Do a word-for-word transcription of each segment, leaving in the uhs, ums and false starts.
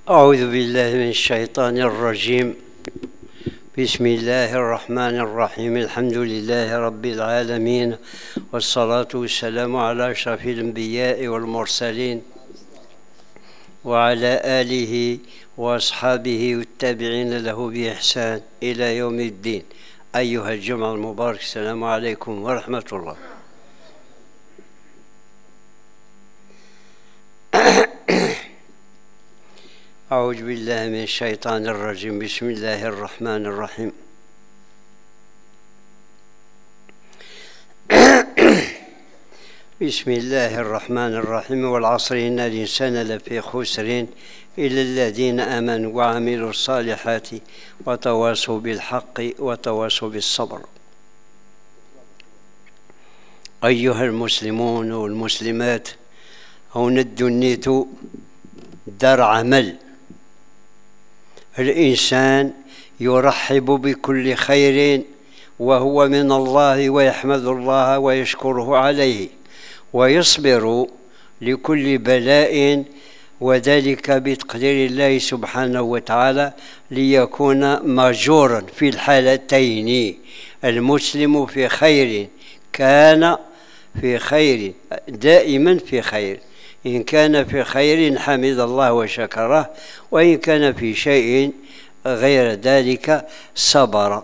أعوذ بالله من الشيطان الرجيم. بسم الله الرحمن الرحيم. الحمد لله رب العالمين، والصلاة والسلام على أشرف الأنبياء والمرسلين وعلى آله وأصحابه والتابعين له بإحسان إلى يوم الدين. أيها الجمع المبارك، السلام عليكم ورحمة الله. أعوذ بالله من الشيطان الرجيم. بسم الله الرحمن الرحيم. بسم الله الرحمن الرحيم. والعصر إن الإنسان لفي خسر إلا الذين آمنوا وعملوا الصالحات وتواصوا بالحق وتواصوا بالصبر. أيها المسلمون والمسلمات، هنا الدنيا دار عمل. الإنسان يرحب بكل خير وهو من الله، ويحمد الله ويشكره عليه، ويصبر لكل بلاء، وذلك بتقدير الله سبحانه وتعالى، ليكون ماجورا في الحالتين. المسلم في خير، كان في خير، دائما في خير. إن كان في خير حمد الله وشكره، وإن كان في شيء غير ذلك صبر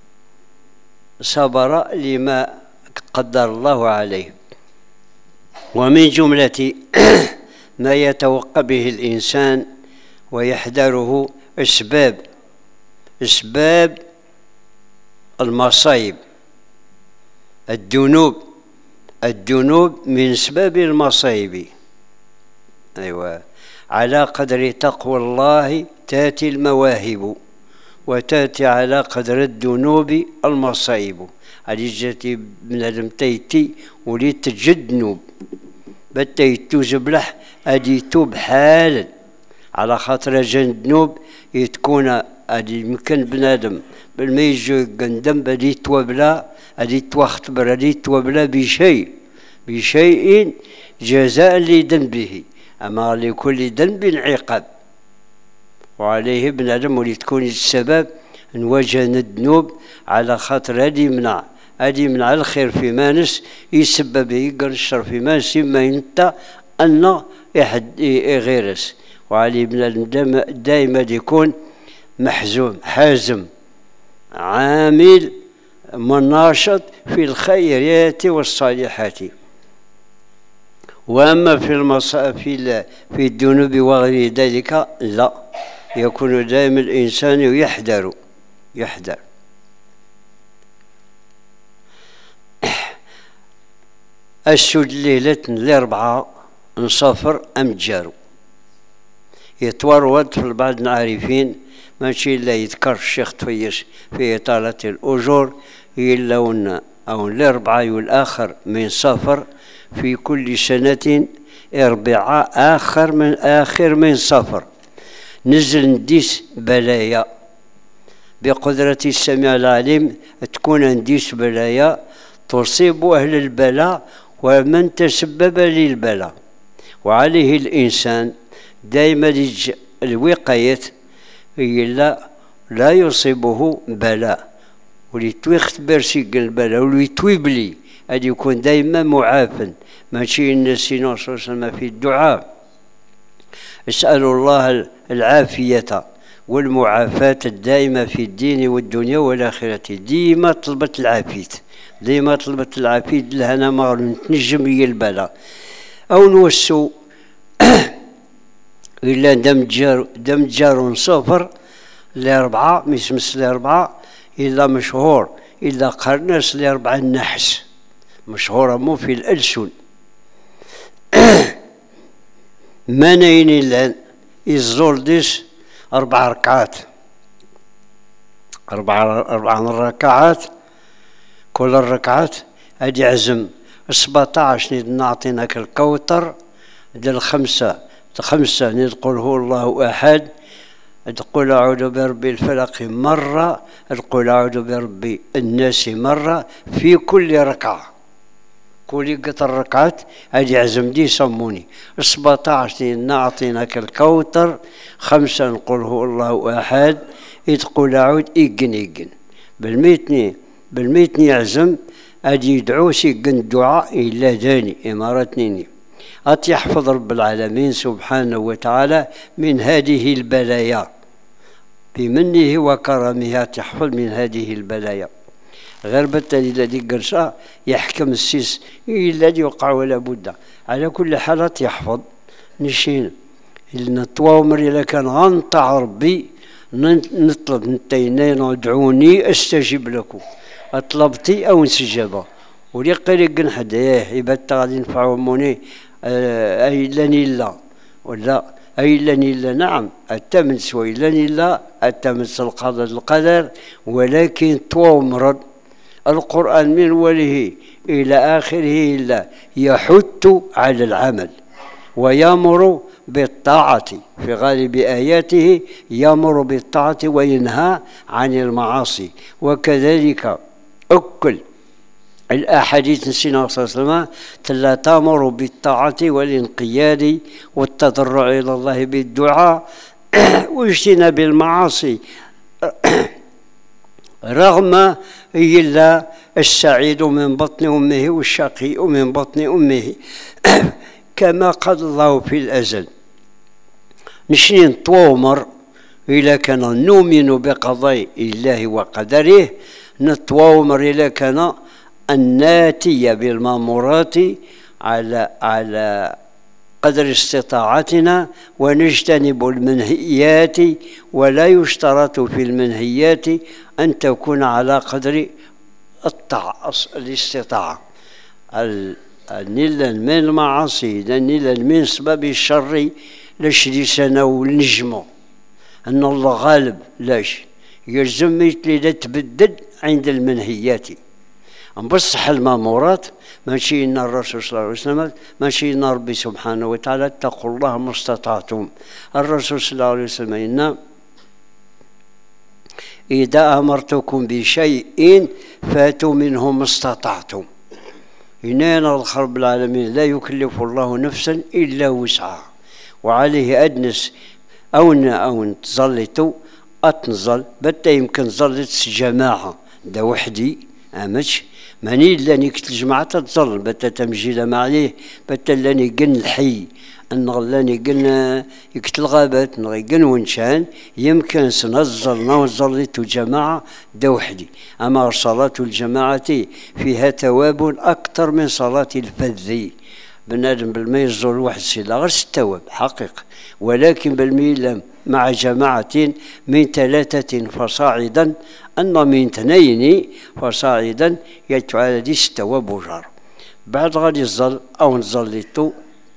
صبر لما قدر الله عليه. ومن جملة ما يتوقع به الإنسان ويحذره أسباب أسباب المصائب. الذنوب الذنوب من أسباب المصائب. أيوة، على قدر تقوى الله تأتي المواهب، وتأتي على قدر الذنوب المصائب. على جاتي بنادم تيتي وليت تجد ذنوب، بتيتو زبلح أدي يتوب حالا، على خاطر جن ذنوب يتكون أدي يمكن بنادم بالما يجي قندم بدي توبلا، أدي توختبر، أدي توبلا بشيء بشيء جزاء لذنبه، أما لكل ذنب عقاب، وعليه بنادم ولي تكون السبب نواجه الذنوب، على خاطر هذه يمنع هذه يمنع الخير في مانس، يسبب يقر الشر في مانس، يما انت أن يحد غيرس. وعليه بنادم دائما يكون محزوم حازم عامل مناشط في الخيرات والصالحات. وأما في المصائب في في الذنوب وغير ذلك لا، يكون دائما الإنسان يحذر يحذر. السود ليلة الأربعاء نصفر أمجارو يتورط في بعض العارفين، ماشي إلا يذكر الشيخ تفيش في إطالة الأجور، إلا أو الأربعاء والآخر من صفر في كل سنة أربعة آخر من آخر من صفر نزل نديس بلايا بقدرة السميع العليم، تكون نديس بلايا تصيب أهل البلاء ومن تسبب للبلاء. وعليه الإنسان دائما الوقاية إلا لا يصيبه بلاء، وليتويختبر سيق البلاء وليتويبلي أن يكون دائما معافى. ماشي نسينا صلى في الدعاء اسألوا الله العافية والمعافاة الدائمة في الدين والدنيا والآخرة. ديما طلبت العافية، ديما طلبت العافية لهنا ما نتنجم هي البلاء أو نوسو إلا دم جار دم جار صفر لأربعة مسمس لأربعة إلا مشهور إلا قرناس لأربعة النحس مشهورة مو في الألسن. منين الآن يزول ديس أربع ركعات أربع أربع ركعات، كل الركعات أدي عزم سبعتاش نعطيناك الكوثر ديال خمسة خمسة نقول هو الله أحد، تقول أعوذ برب الفلق مرة، تقول أعوذ برب الناس مرة في كل ركعة، كولي قط الركعات هادي عزم دي يسموني سبعطاش إنا أعطيناك الكوثر، خمسة نقول هو الله أحد، يتقول أعود إيقن إيقن بالميتني بالميتني يعزم أدي يدعو سيقن الدعاء إلا داني إمارتنيني أتي يحفظ رب العالمين سبحانه وتعالى من هذه البلايا بمنه وكرمه، تحفظ من هذه البلايا. غير بالتالي الذي قرصا يحكم السيس الذي يوقع ولا بد. على كل حال يحفظ نشين النطوامر إذا كان غنطع ربي نطلب نتينين ادعوني استجب لكم، اطلبتي او نسجبا وليقري قن حداه يبات غادي نفعوموني اي لاني لا ولا اي لاني لا. نعم التمن سوي لاني لا التمن القدر القدر، ولكن تومر القرآن من وله إلى آخره إلا يحث على العمل ويأمر بالطاعة، في غالب آياته يأمر بالطاعة وينهى عن المعاصي. وكذلك أكل الأحاديث نسينا صلى الله عليه وسلم تلا تأمر بالطاعة والانقياد والتضرع إلى الله بالدعاء واجتناب المعاصي رغم إلا السعيد من بطن أمه والشقي من بطن أمه كما قال الله في الأزل. نشنين طومر إلا كان نؤمن بقضاء الله وقدره، نتوامر إلا كان الناتية بالمامورات على على قدر استطاعتنا، ونجتنب المنهيات، ولا يشترط في المنهيات أن تكون على قدر الطاعة الاستطاعة. النيل من المعاصي النيل من سبب الشر لشري سنة والنجمة أن الله غالب لاش يلزم يتلي تبدد عند المنهيات. بصح المامورات ماشي إن الرسول صلى الله عليه وسلم ماشي إن ربي سبحانه وتعالى اتقوا الله ما استطعتم. الرسول صلى الله عليه وسلم إن إذا أمرتكم بشيء فاتوا منه ما استطعتم. إننا الخرب العالمين لا يكلف الله نفسا إلا وسعها، وعليه أدنس أو أو تزلتوا أتنزل بتا يمكن زلت جماعة دا وحدي أمش ماني لاني كنت الجماعة تتظل بتا تمجيلة ما عليه بتا لاني قن الحي أن غلاني قن يكت الغابات نغي قن ونشان يمكن سنزل نوزلت جماعة دا وحدي. أما صلاة الجماعة فيها ثواب أكثر من صلاة الفذ. بنادم بالمي يزور واحد سيلا غير الثواب حقيقة، ولكن بالميل مع جماعة من ثلاثة فصاعدا أن من اثنين فصاعدا يتعالى دي الثواب وجار. بعد غادي الظل أو نزلتو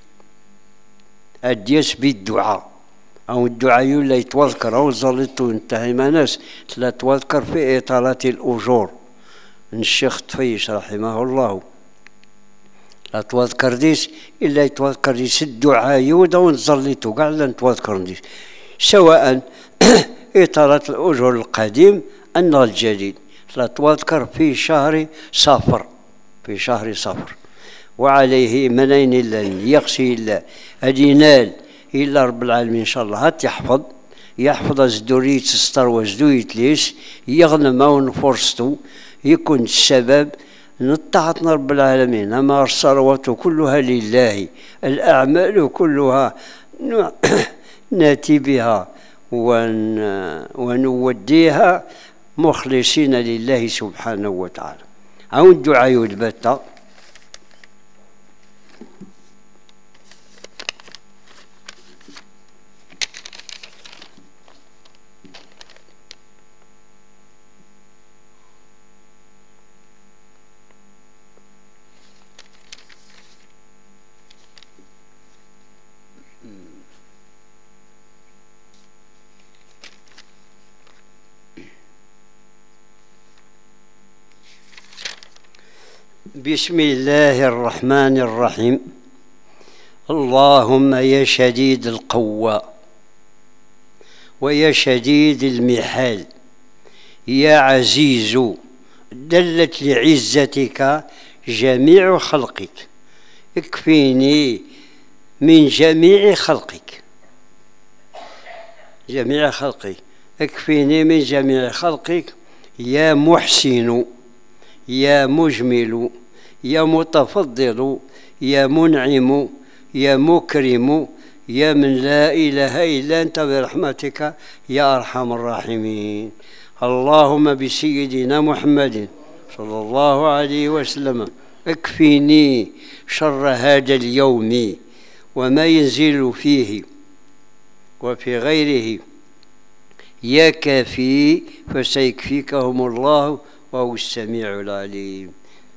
أديس بالدعاء أو الدعاء لا يتوذكر أو زلتو انتهي ما ناس لا تذكر في إطالة الأجور. الشيخ طفيش رحمه الله لا تذكر ديس إلا يتوذكر ديس الدعاء يودا ونزلتو قاعد لا نتوذكر ديس سواء إطالة الأجور القديم أن الجديد. لا تذكر في شهر صفر في شهر صفر وعليه منين إلا يقسي إلا أدينال إلا رب العالمين إن شاء الله هات يحفظ يحفظ زدوريت ستار وزدويت ليش يغنم أو فرصته يكون السبب نطاعتنا رب العالمين. أما الثروات كلها لله، الأعمال كلها ناتي بها ون ونوديها مخلصين لله سبحانه وتعالى. أو الدعاء يثبت بسم الله الرحمن الرحيم. اللهم يا شديد القوى ويا شديد المحال يا عزيز دلت لعزتك جميع خلقك، اكفيني من جميع خلقك، جميع خلقك، اكفيني من جميع خلقك يا محسن يا مجمل يا متفضل يا منعم يا مكرم يا من لا إله إلا أنت برحمتك يا أرحم الراحمين. اللهم بسيدنا محمد صلى الله عليه وسلم اكفيني شر هذا اليوم وما ينزل فيه وفي غيره، يا كافي فسيكفيكهم الله وهو السميع العليم.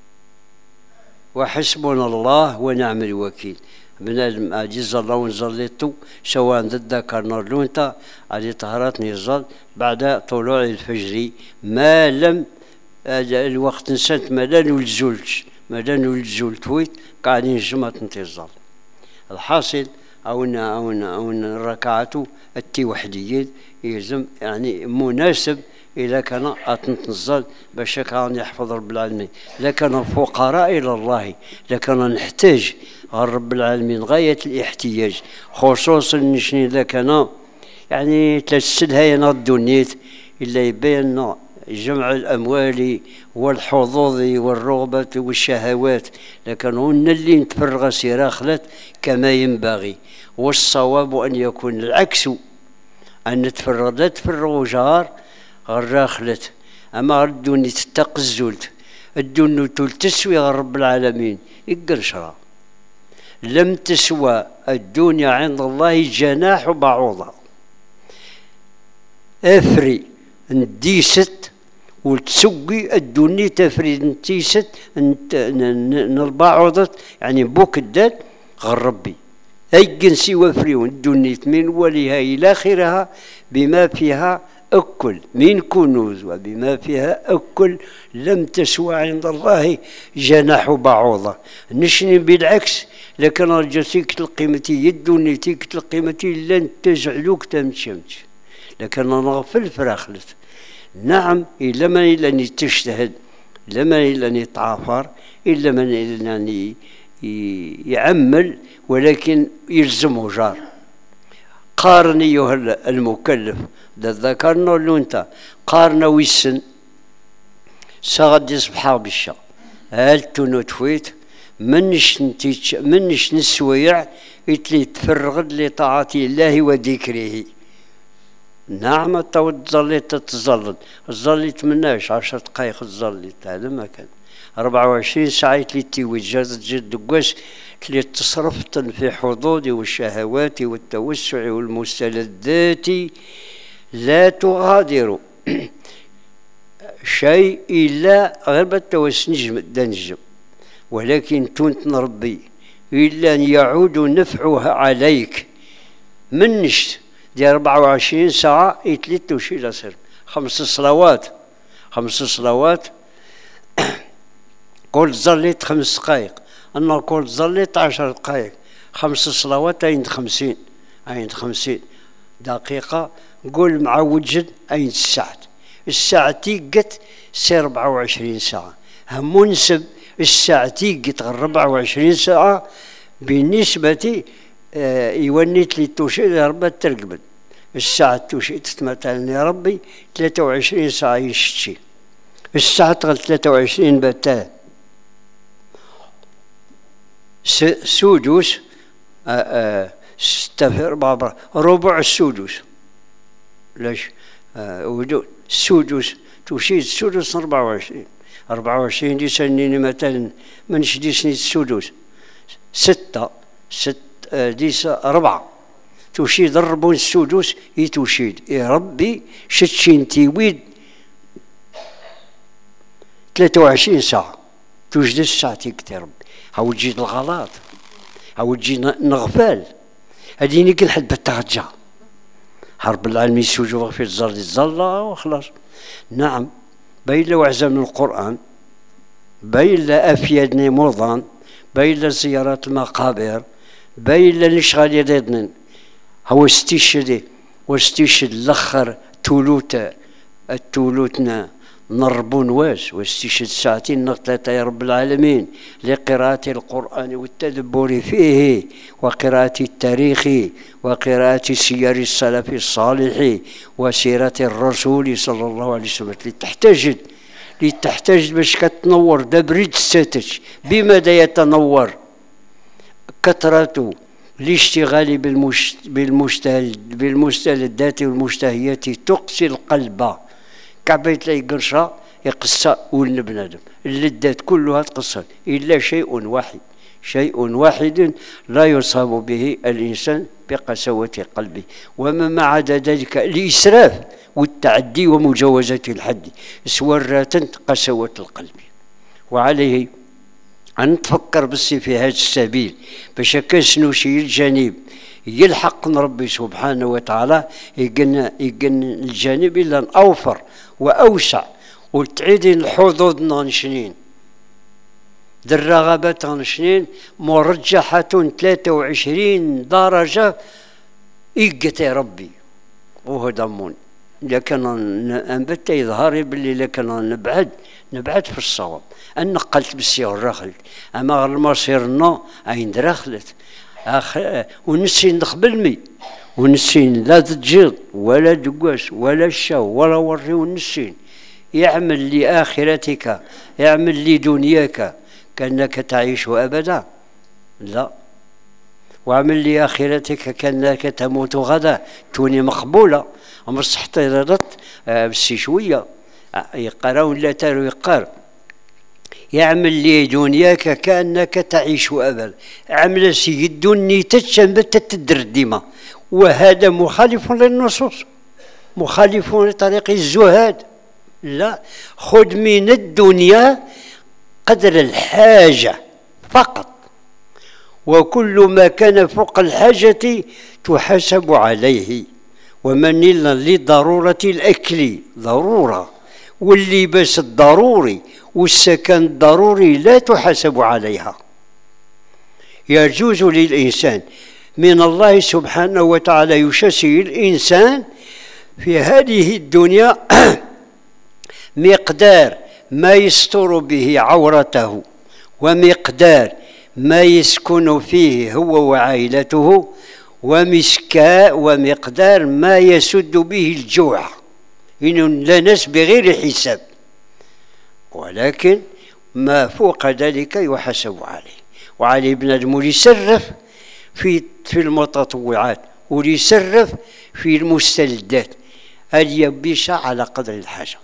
وحسبنا الله ونعم الوكيل. بنادم عادي زلا ونزليتو سواء ضد ذكرنا لونتا عادي طهرات نزل بعد طلوع الفجر ما لم الوقت نسات ما لا نولزولش ما لا نولزول تويت قاعدين جمعة انتظار. الحاصل أونا أونا أونا الركعات التوحيديين يلزم يعني مناسب إذا كان أتنتظل باش كان يحفظ رب العالمين. لكن فقراء إلى الله، لكن نحتاج رب العالمين غاية الاحتياج، خصوصا نشني إذا كان يعني تسلها ينضونيت إلا يبين جمع الأموال والحظوظ والرغبة والشهوات، لكن هن اللي نتفرغ سراخلت كما ينبغي. والصواب أن يكون العكس، أن نتفرغ لا تفرغ جار غراخلت، أما الدنيا تتقزلت الدنيا تسوي رب العالمين يقرشرا. لم تسوى الدنيا عند الله جناح بعوضة. أفري نديست وتسوي الدنيا تفري نتيست نربعوضت يعني بوك الدال غير ربي أي جنسي وفريون الدنيا من وليها إلى آخرها بما فيها أكل من كنوز وبما فيها أكل لم تسوى عند الله جناح بعوضة. نشني بالعكس، لكن رجسيك القيمتي الدنيا تيك القيمتي لن تجعلوك تمشمش، لكن نغفل فراخلت. نعم إلا من إلا أن تجتهد، إلا من إلا أن يتعافر، إلا من إلا أن يعمل، ولكن يلزمه جار. قارن أيها المكلف ذكرنا لونتا قارنا ويسن سغد يصبح بالشا هل تنوتفيت منش نتيج منش نسويع يتلي تفرغد لطاعة الله وذكره. نعم تو تظليت تتظلل ظليت مناش عشر دقايق تظليت هذا ما كان أربعة وعشرين ساعة يتلي توجد جد قوس اللي تصرفت في حظوظ والشهوات والتوسع والمستلذات لا تغادر شيء إلا غير بالتوسع نجم دنجم، ولكن تونت ربي إلا أن يعود نفعها عليك منش دي أربعة وعشرين ساعة يتلت وشي لسر خمس صلوات خمس صلوات قول ظليت خمس دقائق أنا قول ظليت عشر دقائق خمس صلوات عند خمسين عند خمسين دقيقة قول مع وجد عند الساعة الساعة تيقت سي أربعة وعشرين ساعة منسب الساعة تيقت أربعة وعشرين ساعة بالنسبة آه يونيت لي توشي ربا ترقبت الساعة توشي تتمثل يا ربي ثلاثة وعشرين ساعة يشتشي الساعة تغل ثلاثة وعشرين بتاه سودوس ستة في أربعة ربع السودوس ليش ودون السودوس توشي السودوس أربعة وعشرين أربعة وعشرين دي سنين مثلا من شدي سنين السودوس ستة ست ديس أربعة توشيد الربون السودوس يتوشيد يا ربي شتشين تيويد ثلاثة وعشرين ساعة توجد الساعة يا ربي هاو تجي الغلط هاو تجي نغفال هاديني كل حد بالترجع حرب العالمين سوجو في الزر الزلة وخلاص. نعم بين لو عزم القرآن بين لا أفيدني مرضان بين لا زيارات المقابر بين لا نشغل يدنا هو استشهد واستشهد الأخر تولوت التولوتنا نربو نواس واستشهد ساعتين نغتلتا يا رب العالمين لقراءة القرآن والتدبر فيه وقراءة التاريخ وقراءة سير السلف الصالح وسيرة الرسول صلى الله عليه وسلم لتحتجد لتحتجد باش كتنور دبريد ستاتش. بماذا يتنور؟ كثرة الاشتغال بالمستلذات والمشتهيات تقسي القلب. كعبيت لي قرشة يقصى ولن بنادم اللذات كلها تقصى إلا شيء واحد، شيء واحد لا يصاب به الإنسان بقسوة قلبه، وما عدا ذلك الإسراف والتعدي ومجاوزة الحد سورة قسوة القلب. وعليه أن نتفكر بس في هذا السبيل باش كاسنو شي الجانب يلحق ربي سبحانه وتعالى يقن يقن الجانب إلا أوفر وأوسع وتعيد الحظوظ نشنين الرغبات نشنين مرجحة ثلاثة وعشرين درجة إيقت يا ربي وهو ضمون. لكن أنبت يظهر باللي لكن نبعد نبعد في الصواب. أن نقلت بالسير رخلت أما المصيرنا عين درخلت أخ ونسين نخبل مي ونسين لا تجيض ولا دقاس ولا الشاو ولا وري ونسين يعمل لآخرتك يعمل لدنياك كأنك تعيش أبدا لا، وعمل لآخرتك كأنك تموت غدا توني مقبولة. أمر صحت ردت بس شوية يقرأون لا تارو يقار يعمل لي دنياك كأنك تعيش أبدا. عمل سيد دني تتشنبت تدر ديما، وهذا مخالف للنصوص مخالف لطريق الزهاد. لا، خذ من الدنيا قدر الحاجة فقط، وكل ما كان فوق الحاجة تحاسب عليه. ومن إلا لضرورة الأكل ضرورة واللباس الضروري والسكن الضروري لا تحاسب عليها. يجوز للإنسان من الله سبحانه وتعالى يشاسي الإنسان في هذه الدنيا مقدار ما يستر به عورته ومقدار ما يسكن فيه هو وعائلته ومسكا ومقدار ما يسد به الجوع إن لا ناس بغير حساب، ولكن ما فوق ذلك يحاسب عليه. وعليه بنادم يسرف في في المتطوعات ويسرف في المستلذات اليبيشة على قدر الحاجة.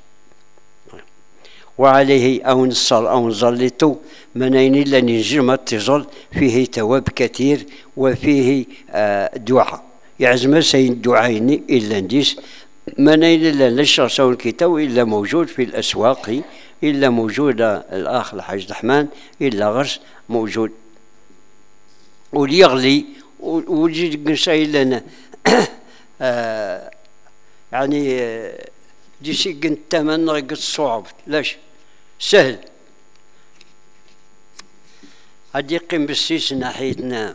وعليه أو نصل أو نزلتو منين إلا نجم اتصل فيه تواب كثير وفيه آه دعاء يعزم سين دعايني إلا نديس منين إلا نشر سوى الكتاب إلا موجود في الأسواق إلا موجود الأخ الحاج الرحمن إلا غرس موجود وليغلي وجد قنشاي لنا آه يعني آه ديسي قنت تمن رقص صعب لاش سهل هاد يقيم بالسيس ناحيتنا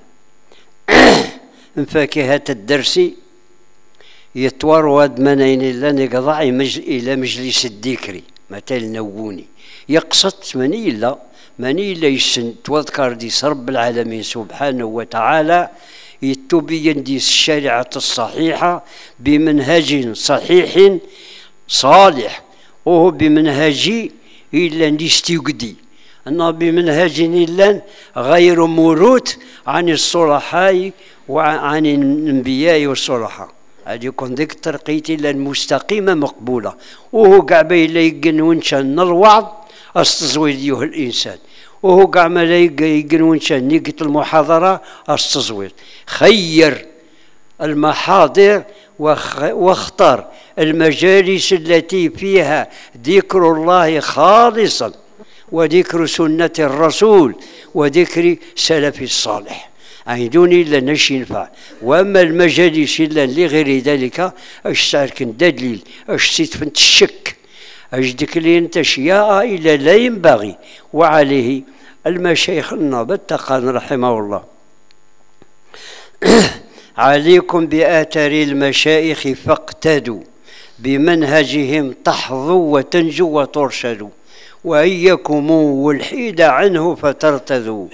فاكهة الدرسي يتورواد منين إلا نقضع إلى مجلس الذكري مثل نووني يقصد مني إلا مني إلا يسن تذكر ديس رب العالمين سبحانه وتعالى يتبين ديس الشريعة الصحيحة بمنهج صحيح صالح وهو بمنهج إلا نستيقدي أنه بمنهج إلا غير موروث عن الصلحاء وعن الأنبياء والصلحاء. هذه يكون ذيك الترقية إلا المستقيمة مقبولة وهو قاع بين لا يقن ونشان الوعظ استزويد يه الإنسان وهو قاع ما لا يقن ونشان نيقت المحاضرة استزويد. خير المحاضر واختار المجالس التي فيها ذكر الله خالصا وذكر سنة الرسول وذكر سلف الصالح عيدون إلا نش ينفع. وأما المجالس إلا لغير ذلك أش ساركن دليل أش سيتفنت الشك أش ذكر انت أشياء إلا لا ينبغي. وعليه المشايخ النابت قال رحمه الله عليكم بآثار المشايخ فاقتدوا بمنهجهم تحظوا وتنجوا وترشدوا، وإيكم والحيد عنه فترتذوا.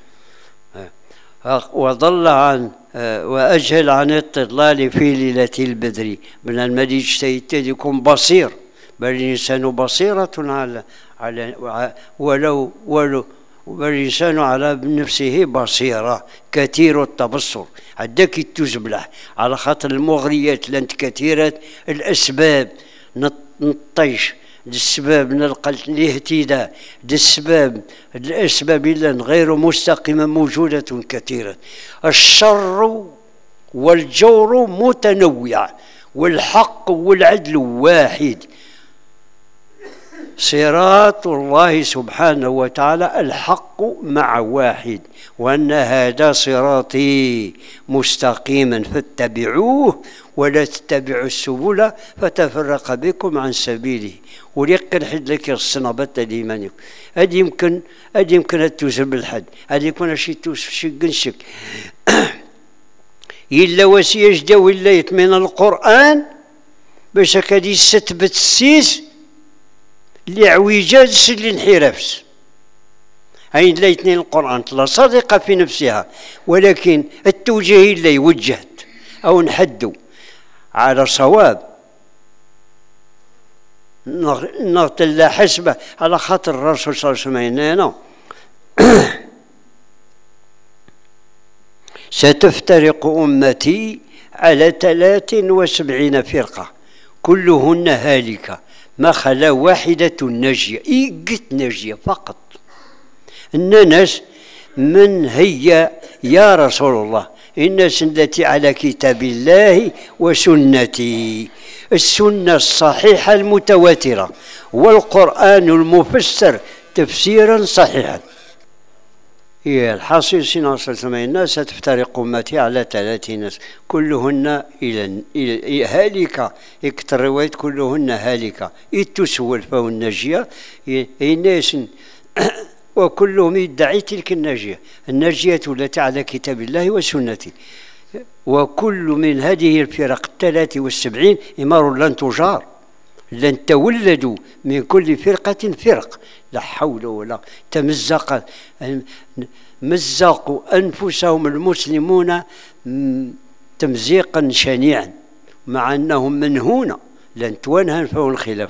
وضل عن وأجهل عن التضلال في ليلة البدر من المدي اجتهدكم بصير، بل الإنسان بصيرة على على ولو ولو والإنسان على نفسه بصيرة كثير التبصر. عداك تزبلح على خاطر المغريات لانت كثيرة الأسباب، نطيش السباب نلقى الاهتداء، السباب الأسباب غير مستقيمة موجودة كثيرة. الشر والجور متنوع والحق والعدل واحد. صراط الله سبحانه وتعالى الحق مع واحد، وأن هذا صراطي مستقيما فاتبعوه ولا تتبعوا السبل فتفرق بكم عن سبيله. وليقل حد لك الصنابات الإيمانية هذه يمكن هذه يمكن توزن بالحد، هذه يكون شي توصف شي قنشك إلا وسيج دا ولايت من القرآن باش هكذا ستبت السيس لعويجاز الانحراف. هاي ليتني القرآن لا صادقة في نفسها، ولكن التوجيه اللي وجهت أو نحدوا على صواب نغتل لا حسبة على خاطر الرسول صلى الله عليه وسلم هنا ستفترق أمتي على ثلاث وسبعين فرقة كلهن هالكة ما خلا واحدة ناجية. إيقت ناجية فقط. الناس من هي يا رسول الله؟ الناس التي على كتاب الله وسنتي، السنة الصحيحة المتواترة والقرآن المفسر تفسيرا صحيحا. هي الحاصل سنة صلى الله عليه وسلم الناس ستفترق أمتي على ثلاث ناس كلهن إلى إلى هالكة. اكتر رواية كلهن هالكة التسوى الفو الناجية الناس وكلهم يدعي تلك الناجية الناجية التي على كتاب الله وسنته. وكل من هذه الفرق الثلاث والسبعين إمار لن تجار، لن تولدوا من كل فرقة فرق، لا حول ولا تمزق مزقوا أنفسهم المسلمون تمزيقا شنيعا مع أنهم منهون لن تونهن فهو الخلاف.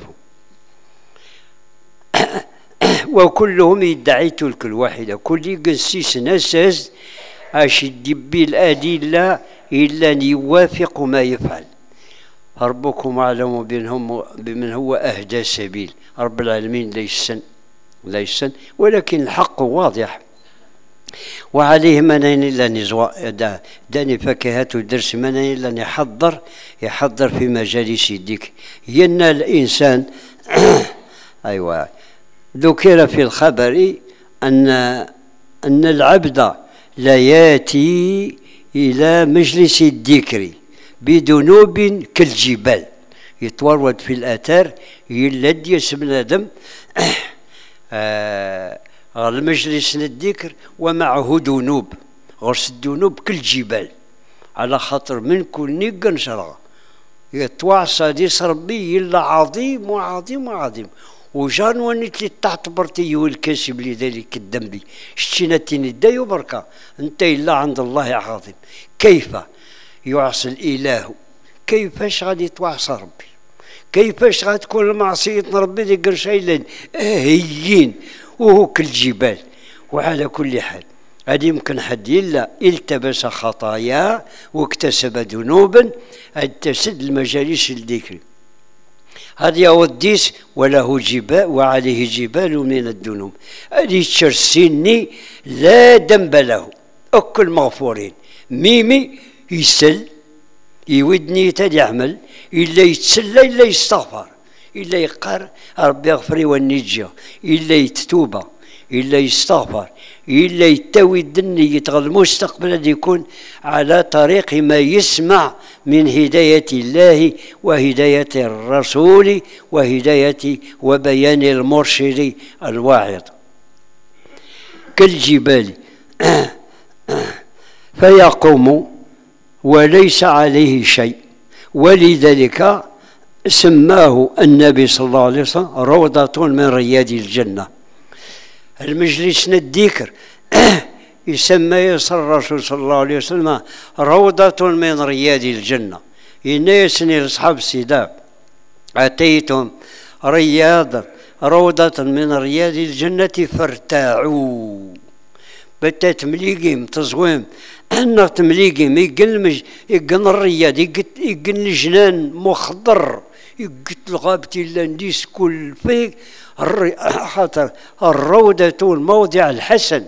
وكلهم يدعي تلك الواحدة كل قسيس نساز أشد بالأدلة إلا أن يوافق ما يفعل. ربكم أعلم بمن هو أهدى سبيل. رب العالمين ليسن ليسن ولكن الحق واضح. وعليه منين إلا نزوى داني فكهة الدرس منين إلا يحضر يحضر في مجالس الذكر. ين الإنسان أيوة ذكر في الخبر أن أن العبد لا يأتي إلى مجلس الذكر بذنوب كالجبال يتورد في الآثار يلد يسمى آدم آه المجلس للذكر ومعه ذنوب غرس الذنوب كالجبال على خاطر من كل نيقن شرع يتوعصى ديس ربي إلا عظيم وعظيم وعظيم. وجان ونيت تعتبرتي والكاسب لذلك الذنب شتينتين الداي وبركة انت إلا عند الله عظيم. كيف يعصي الإله؟ كيفاش غادي يتوعصى ربي؟ كيفاش غتكون معصية ربي ذي قرشين هيين وهو كالجبال؟ وعلى كل حال هذه يمكن حد إلا التبس خطايا واكتسب ذنوبا تسد المجالس الذكر. هذا هو الديس وله جبال وعليه جبال من الذنوب. هذه تشرسيني لا ذنب له أكل مغفورين. ميمي يسل يودني تدي يعمل إلا يتسلى إلا يستغفر إلا يقر ربي يغفر والنجية إلا يتتوب إلا يستغفر إلا يتوي الدنيا يتغل المستقبل يكون على طريق ما يسمع من هداية الله وهداية الرسول وهداية وبيان المرشد الواعظ. كالجبال فيقوم وليس عليه شيء. ولذلك سماه النبي صلى الله عليه وسلم روضة من رياض الجنة. المجلس الذكر يسمى يسر الرسول صلى الله عليه وسلم روضة من رياض الجنة. يناسني لأصحاب السداب أتيتم رياضا روضة من رياض الجنة فارتاعوا. بتا تمليقيم تصويم أنا تمليقيم يقل يقن الرياض يقن الجنان مخضر يقت الغابة اللانديس كل فيك خاطر الروضة الموضع الحسن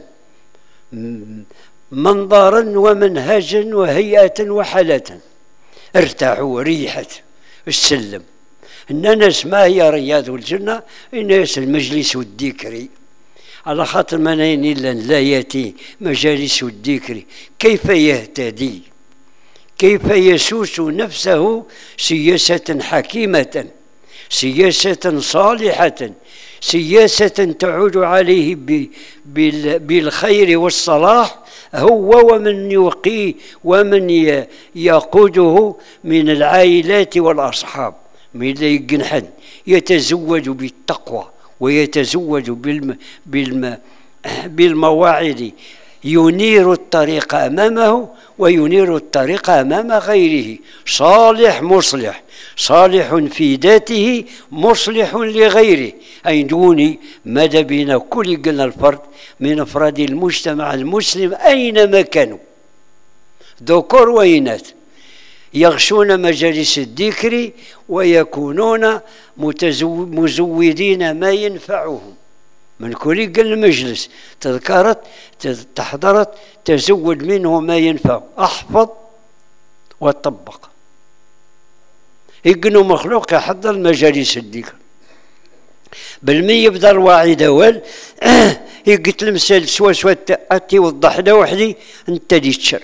منظرا ومنهجا وهيئة وحالة. ارتاحوا ريحة السلم. الناس ما هي رياض الجنة؟ الناس المجلس الذكري. على خاطر ما نين إلا لا يأتي مجالس الذكر كيف يهتدي، كيف يسوس نفسه سياسة حكيمة، سياسة صالحة، سياسة تعود عليه بالخير والصلاح هو ومن يوقيه ومن يقوده من العائلات والأصحاب. من لا يقن حد يتزوج بالتقوى ويتزوج بالم بالم بالمواعظ ينير الطريق أمامه وينير الطريق أمام غيره. صالح مصلح، صالح في ذاته مصلح لغيره. أي دوني ماذا بين كل قلنا الفرد من أفراد المجتمع المسلم أينما كانوا ذكور وإناث يغشون مجالس الذكر ويكونون مزودين ما ينفعهم من كل قل مجلس تذكرت تحضرت تزود منه ما ينفع. أحفظ وطبق. يقنوا مخلوق يحضر مجالس الذكر بالمية يبدا الواعي دوال يقتل المثال سوا سوا أتي وضح له وحدي أنت دي تشر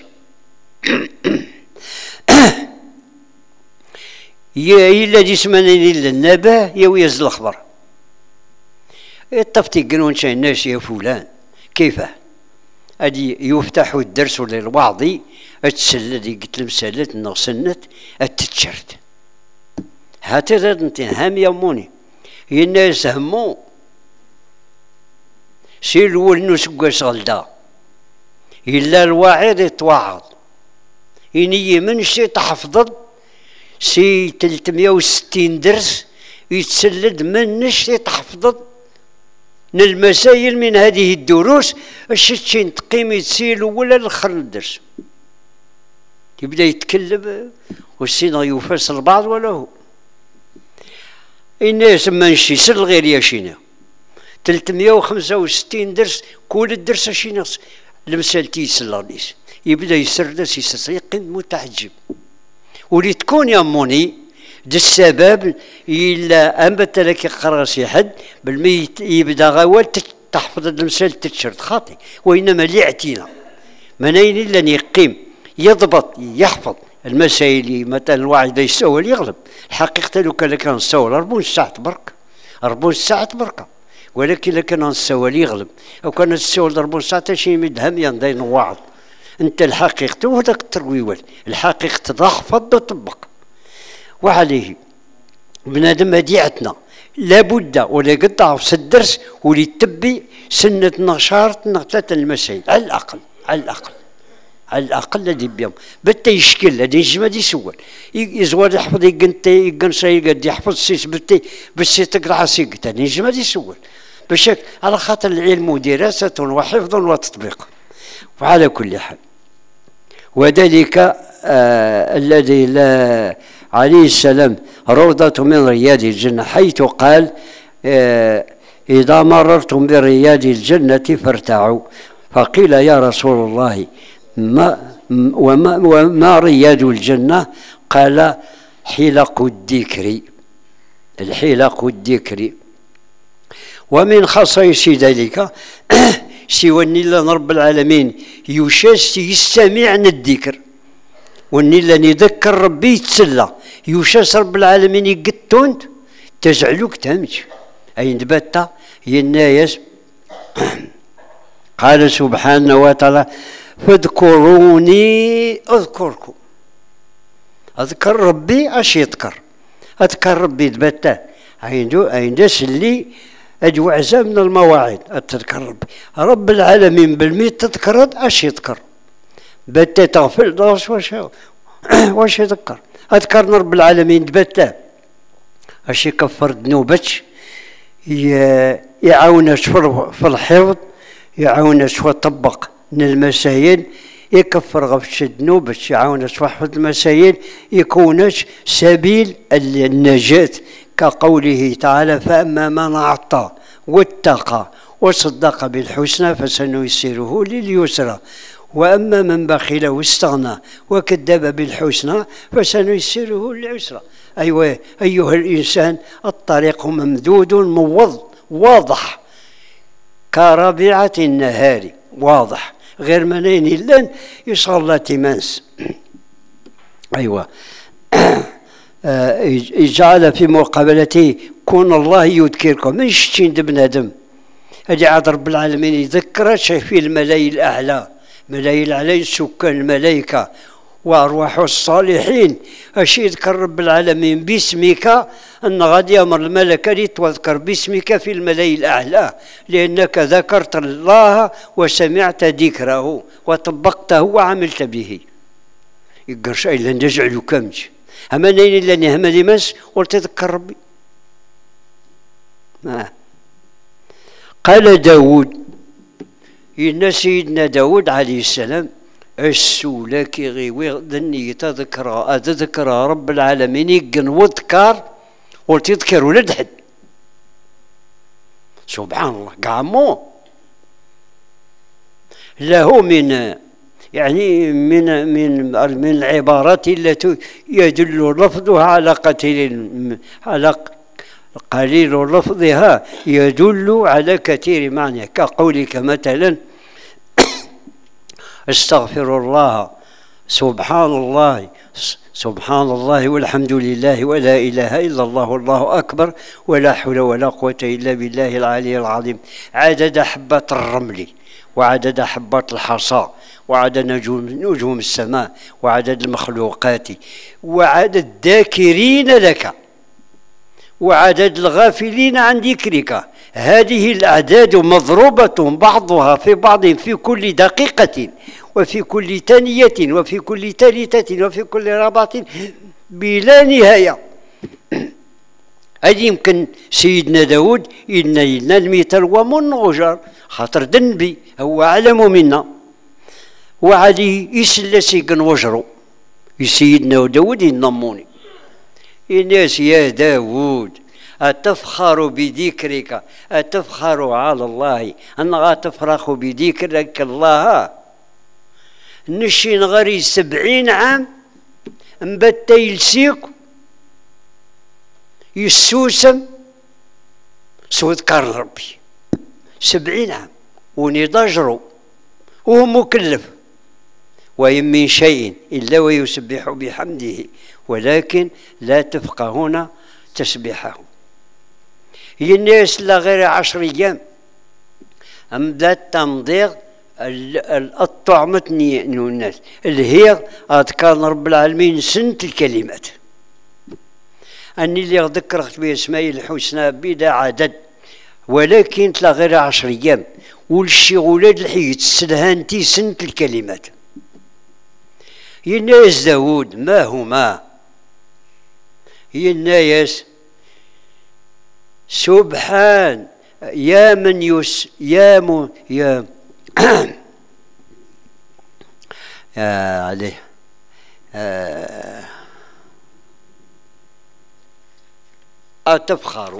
يا إلا جسماني إلا النباه يا ويز الأخبار الطفتي يقولون شي الناس يا فلان كيف أدي يفتحوا الدرس ولا الوعظي أتسلد قلت المسالات نغسنت أتتشرت هاتذا انت هام يموني الناس همو سي الول نسقى صلدا إلا الواعظ يتوعظ إني من شي تحفظ سي ثلاثمية وستين درس يتسلد منش يتحفظ من المسائل من هذه الدروس الشتين تقيم يتسيل ولا الاخر الدرس يبدا يتكلم والسينا يفسر بعض ولا هو الناس مانشي سل غير ياشينا ثلاثمية وخمسة وستين درس كل الدرس شينا المسائل تيسلانيس يبدا يسردس يسرق متعجب ولي تكون يا موني د السبب الا انبت لك قراصي حد بالميت يبدا غوال تحفظ المسائل تتشرد خاطي وانما اللي اعتينا منين الا يقيم يضبط يحفظ المسائل مثلا الواحد يسول يغلب الحقيقه لو كان كان نسول أربعين ساعه برك أربعين ساعه بركه ولكن الا كان نسول يغلب او كان نسول أربعين ساعه شي مدهم ينضي نواعظ انت الحقيقه وهذاك الترويول الحقيقه تحفظ وتطبق. وعليه بنادم هديعتنا لابد ولا قطع في الدرس ولي تبي سنه نشاط نغتات المسائل على الاقل على الاقل على الاقل الذي بيوم بتا يشكل هذا يجمع يسول يزوال يحفظ يقنت يقن شيء قد يحفظ سيس بتي بس تقرا سيقت هذا يجمع يسول بشكل على خاطر العلم دراسه وحفظ وتطبيق. وعلى كل حال وذلك آه الذي لا عليه السلام روضة من رياض الجنة حيث قال آه إذا مررتم برياض الجنة فارتعوا. فقيل يا رسول الله ما وما, وما رياض الجنة؟ قال حلق الذكر الحلق الذكر. ومن خصائص ذلك سوى أن رب العالمين يشاس يستمع الذكر وأن اللي يذكر ربي يتسلى يشاس رب العالمين يقتون تزعلوك تمشي أي نبتا ينايس قال سبحانه وتعالى فاذكروني أذكركم. أذكر ربي أش يذكر أذكر ربي تبتا عندو عندس اللي أجو عزا من المواعيد أتذكر ربي رب العالمين بالميت تذكر أش يذكر بتا تغفل داس واش واش يذكر أذكر رب العالمين تبتا أش يكفر ذنوبك يعاونك في الحفظ يعاونك في الطبق من المسائل يكفر غفش الذنوب باش يعاونك في حفظ المسائل يكونك سبيل النجاة كقوله تعالى فأما من أعطى واتقى وصدق بالحسنى فسنيسره لليسرى وأما من بخل واستغنى وكذب بالحسنى فسنيسره للعسرى. أيوة أيها الإنسان الطريق ممدود موض واضح كربيعة النهار واضح غير منين إلا يصلى تمانس. أيوة يجعل في مقابلته كون الله يذكركم من شتين بنادم هذه عاد رب العالمين يذكر شيء في الملاي الأعلى ملاي الأعلى سكان الملائكة وأرواح الصالحين أش يذكر رب العالمين باسمك أن غادي أمر الملكة لتذكر باسمك في الملاي الأعلى لأنك ذكرت الله وسمعت ذكره وطبقته وعملت به يقول شيء لن يجعل كمج أما نين لاني هم لمس وتذكر ربي. آه. قال داود إن سيدنا داود عليه السلام السولك غيوي ذني تذكر أتذكر رب العالمين يقن وذكر وتذكر ولد حد سبحان الله قامو له من يعني من من من العبارات التي يدل لفظها على قتيل على قليل لفظها يدل على كثير معنى كقولك مثلا استغفر الله سبحان الله سبحان الله والحمد لله ولا إله إلا الله والله أكبر ولا حول ولا قوة إلا بالله العلي العظيم عدد حبة الرمل وعدد حبات الحصى وعدد نجوم نجوم السماء وعدد المخلوقات وعدد الذاكرين لك وعدد الغافلين عن ذكرك. هذه الأعداد مضروبة بعضها في بعض في كل دقيقة وفي كل ثانية وفي كل ثالثة وفي كل رباط بلا نهاية. هذه يمكن سيدنا داود إن إلنا المثل ومن غجر خاطر دنبي هو أعلم منا وعلي يسلسي كن وجرو سيدنا داود ينموني الناس يا داود أتفخر بذكرك أتفخر على الله أنك تفرح بذكرك الله نشين غري سبعين عام مبتا يلسيك يسوسم سود كار ربي سبعين عام ونضجروا وهو مكلف وإن من شيء إلا ويسبح بحمده ولكن لا تفقهون تسبيحه. هي الناس لا غير عشر أيام بدات تمضيغ الطعمة الناس اللي هي كان رب العالمين سنة الكلمات أني اللي ذكرت بأسماء الحسنى بلا عدد ولكن تلا غير عشر أيام والشغولات الحي تسلهانتي سنة الكلمات. هي الناس داود ما هما هي الناس سبحان يا من يس يا م يا يا عليه آه أتفخروا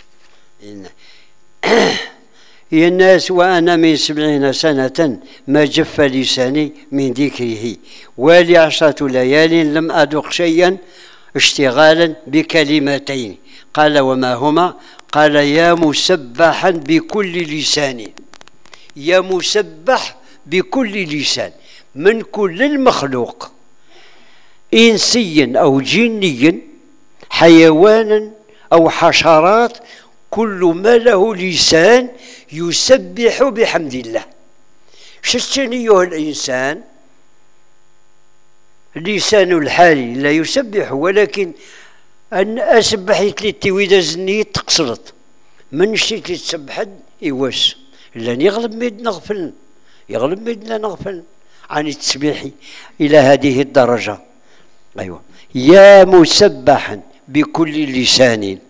يا الناس وأنا من سبعين سنة ما جف لساني من ذكره ولي عشرة ليال لم أذق شيئا اشتغالا بكلمتين. قال وما هما؟ قال يا مسبحا بكل لسان يا مسبح بكل لسان من كل المخلوق إنسيا أو جنيا حيوانا أو حشرات كل ما له لسان يسبح بحمد الله. شتن أيها الإنسان لسان الحال لا يسبح ولكن أن أسبحت لي التويدة زنية تقصرت من شتيت لي تسبحت إيواس لأن يغلب ميد نغفل يغلب ميدنا نغفل عن التسبيح إلى هذه الدرجة. أيوة. يا مسبحا بكل لسان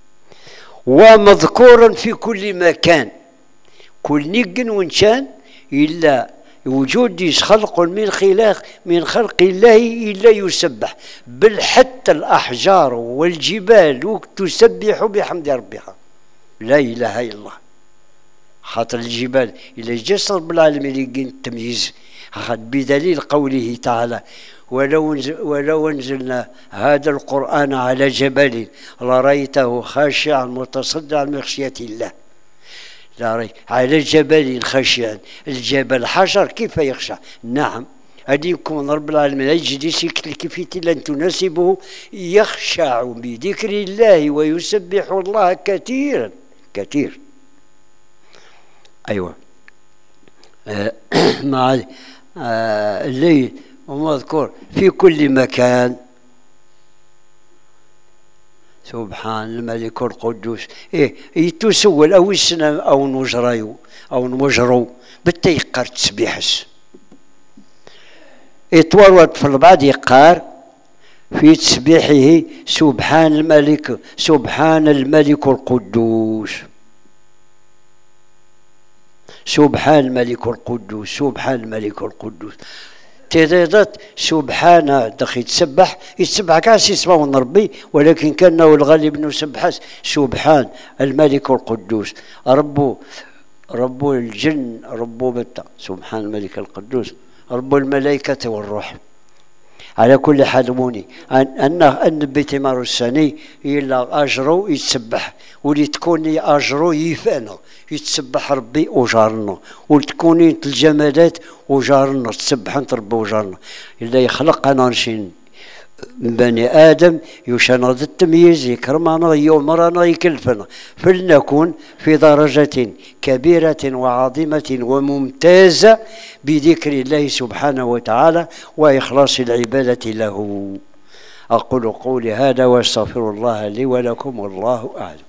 ومذكورا في كل مكان كل نجن وانشان إلا وجود خلق من خلاق من خلق الله إلا يسبح، بل حتى الأحجار والجبال تسبح بحمد ربها. لا إله إلا الله. خاطر الجبال إلا جسر بالعالمين يجين التمييز بدليل قوله تعالى ولو ولو انزلنا هذا القرآن على جبل لرأيته خاشعا متصدعا من خشية الله. لا ري على جبل خاشعا، الجبل حجر كيف يخشع؟ نعم أديكم رب العالمين يجدي شكل كيف لن تناسبه يخشع بذكر الله ويسبح الله كثيرا كثير. أيوة. آه مع آه الليل ومذكور في كل مكان. سبحان الملك القدوس. إيه يتسول أو السنة أو نجريو أو نمجرو بالتيقار تسبيحس يتورط في البعض يقار في تسبيحه سبحان الملك سبحان الملك القدوس سبحان الملك القدوس سبحان الملك القدوس تيضات سبحان دخل يتسبح يتسبح كاس يسمعوا من ربي، ولكن كان الغالب انه سبحس سبحان الملك القدوس رب رب الجن رب بتا سبحان الملك القدوس رب الملائكة والروح. على كل حال موني أن أن بثمار السني إلا أجرو يتسبح ولي تكوني أجرو يفانا يتسبح ربي وجارنا وتكوني الجمادات وجارنا تسبح انت ربي وجارنا إلا يخلق أنا نشين من بني آدم يشنض التمييز يكرمنا يومرنا يكلفنا فلنكن في درجة كبيرة وعظيمة وممتازة بذكر الله سبحانه وتعالى وإخلاص العبادة له. أقول قولي هذا واستغفر الله لي ولكم والله أعلم.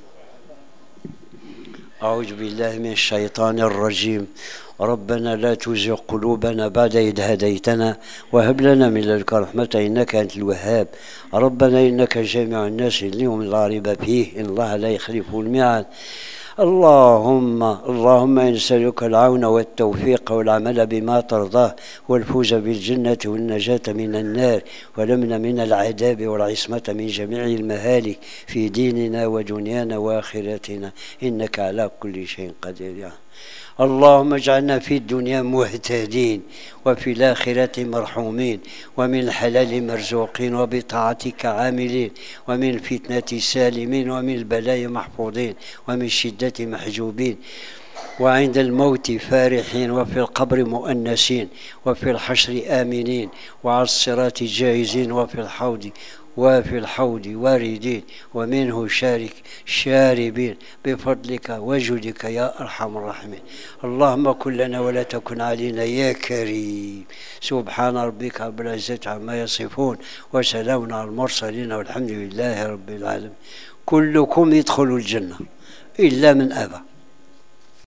أعوذ بالله من الشيطان الرجيم. ربنا لا تزغ قلوبنا بعد إذ هديتنا وهب لنا من لدنك رحمة إنك أنت الوهاب. ربنا إنك جامع الناس ليوم لا ريب فيه إن الله لا يخلف الميعاد. اللهم اللهم نسألك العون والتوفيق والعمل بما ترضاه والفوز بالجنة والنجاة من النار والأمن من العذاب والعصمة من جميع المهالك في ديننا ودنيانا وآخرتنا إنك على كل شيء قدير. يعني اللهم اجعلنا في الدنيا مهتدين وفي الآخرة مرحومين ومن الحلال مرزوقين وبطاعتك عاملين ومن الفتنة سالمين ومن البلاء محفوظين ومن الشدة محجوبين وعند الموت فارحين وفي القبر مؤنسين وفي الحشر آمنين وعلى الصراط جائزين وفي الحوض وفي الحوض واردين ومنه شارك شاربين بفضلك وجودك يا أرحم الراحمين. اللهم كن لنا ولا تكن علينا يا كريم. سبحان ربك رب العزة عما يصفون وسلام على المرسلين والحمد لله رب العالمين. كلكم يدخل الجنة إلا من أبى.